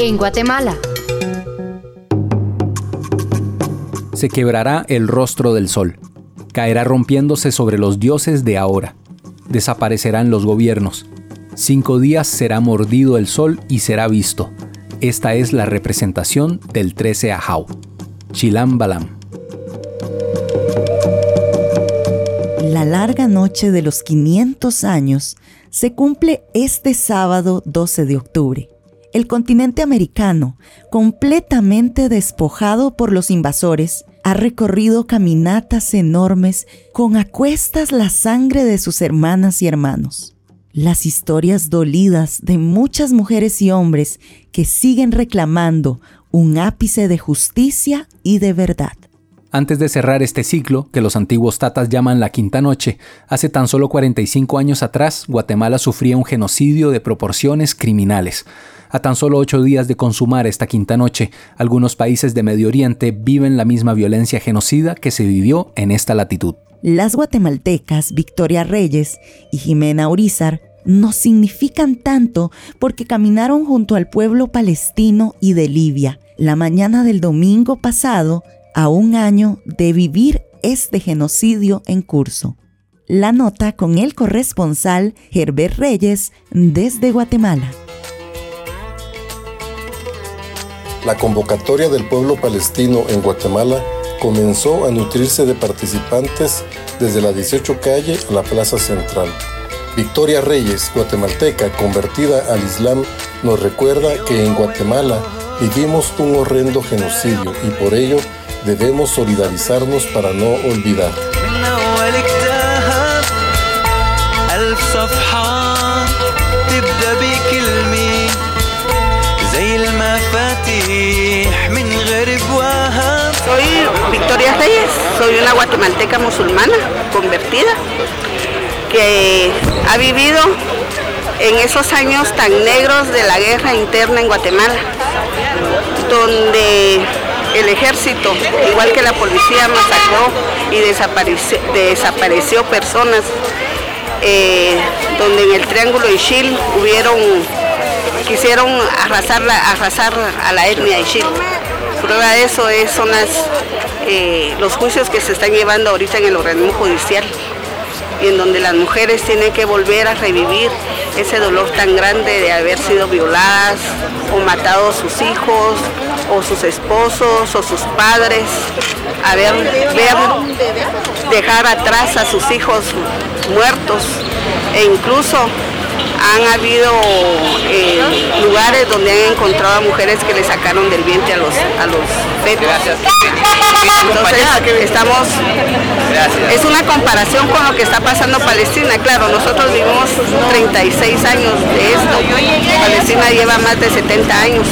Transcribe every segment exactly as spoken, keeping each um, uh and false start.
En Guatemala. Se quebrará el rostro del sol. Caerá rompiéndose sobre los dioses de ahora. Desaparecerán los gobiernos. Cinco días será mordido el sol y será visto. Esta es la representación del trece Ajau. Chilam Balam. La larga noche de los quinientos años se cumple este sábado doce de octubre. El continente americano, completamente despojado por los invasores, ha recorrido caminatas enormes con a cuestas la sangre de sus hermanas y hermanos. Las historias dolidas de muchas mujeres y hombres que siguen reclamando un ápice de justicia y de verdad. Antes de cerrar este ciclo, que los antiguos tatas llaman la quinta noche, hace tan solo cuarenta y cinco años atrás, Guatemala sufría un genocidio de proporciones criminales. A tan solo ocho días de consumar esta quinta noche, algunos países de Medio Oriente viven la misma violencia genocida que se vivió en esta latitud. Las guatemaltecas Victoria Reyes y Jimena Urizar nos significan tanto porque caminaron junto al pueblo palestino y de Libia la mañana del domingo pasado, a un año de vivir este genocidio en curso. La nota con el corresponsal Herbert Reyes desde Guatemala. La convocatoria del pueblo palestino en Guatemala comenzó a nutrirse de participantes desde la dieciocho calle a la plaza central. Victoria Reyes, guatemalteca convertida al Islam, nos recuerda que en Guatemala vivimos un horrendo genocidio y por ello debemos solidarizarnos para no olvidar. Soy Victoria Reyes, soy una guatemalteca musulmana convertida que ha vivido en esos años tan negros de la guerra interna en Guatemala, donde el ejército, igual que la policía, masacró y desapareció, desapareció personas, eh, donde en el Triángulo Ixil hubieron, quisieron arrasar, la, arrasar a la etnia Ixil. Prueba de eso es, son las, eh, los juicios que se están llevando ahorita en el organismo judicial, y en donde las mujeres tienen que volver a revivir ese dolor tan grande de haber sido violadas o matado a sus hijos o sus esposos o sus padres, haber, ver, dejar atrás a sus hijos muertos, e incluso han habido eh, lugares donde han encontrado a mujeres que le sacaron del vientre a los, a los fetos. Entonces estamos, es una comparación con lo que está pasando en Palestina. Claro, nosotros vivimos treinta y seis años de esto, Palestina lleva más de setenta años.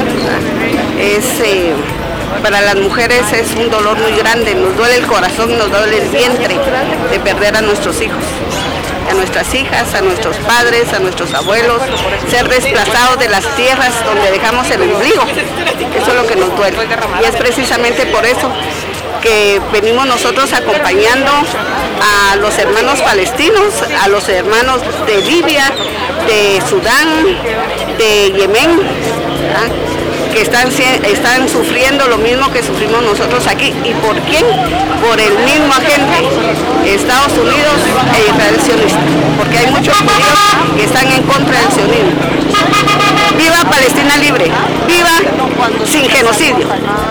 Es, eh, para las mujeres es un dolor muy grande, nos duele el corazón, nos duele el vientre de perder a nuestros hijos, a nuestras hijas, a nuestros padres, a nuestros abuelos, ser desplazados de las tierras donde dejamos el ombligo. Eso es lo que nos duele. Y es precisamente por eso que venimos nosotros acompañando a los hermanos palestinos, a los hermanos de Libia, de Sudán, de Yemen, ¿verdad?, que están, están sufriendo lo mismo que sufrimos nosotros aquí. ¿Y por quién? Por el mismo agente, Estados Unidos e Israel sionista, porque hay muchos judíos que están en contra del sionismo. ¡Viva Palestina libre! ¡Viva sin genocidio!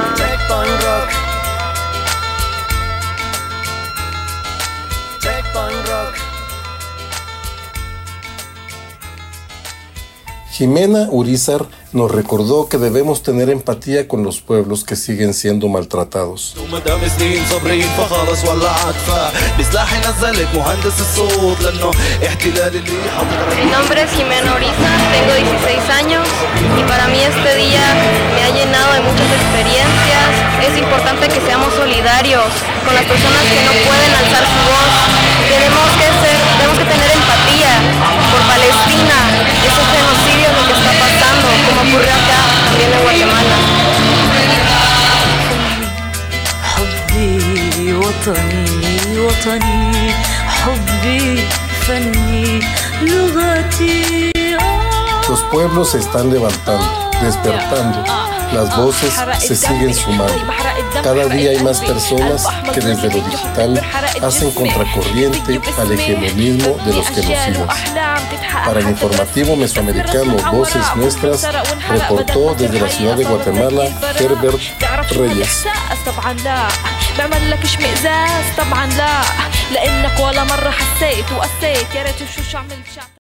Jimena Urizar nos recordó que debemos tener empatía con los pueblos que siguen siendo maltratados. Mi nombre es Jimena Urizar, tengo dieciséis años y para mí este día me ha llenado de muchas experiencias. Es importante que seamos solidarios con las personas que no pueden alzar su voz. Tenemos que ser, tenemos que tener empatía por Palestina, ese genocidio lo que está pasando, como ocurrió acá también en Guatemala. Los pueblos se están levantando, despertando. Las voces se siguen sumando. Cada día hay más personas que desde lo digital hacen contracorriente al hegemonismo de los genocidas. Para el informativo mesoamericano Voces Nuestras, reportó desde la ciudad de Guatemala Herbert Reyes. بعمل لك اشمئزاز طبعا لا لانك ولا مره حسيت وقسيت يا ريت شو شو عملت.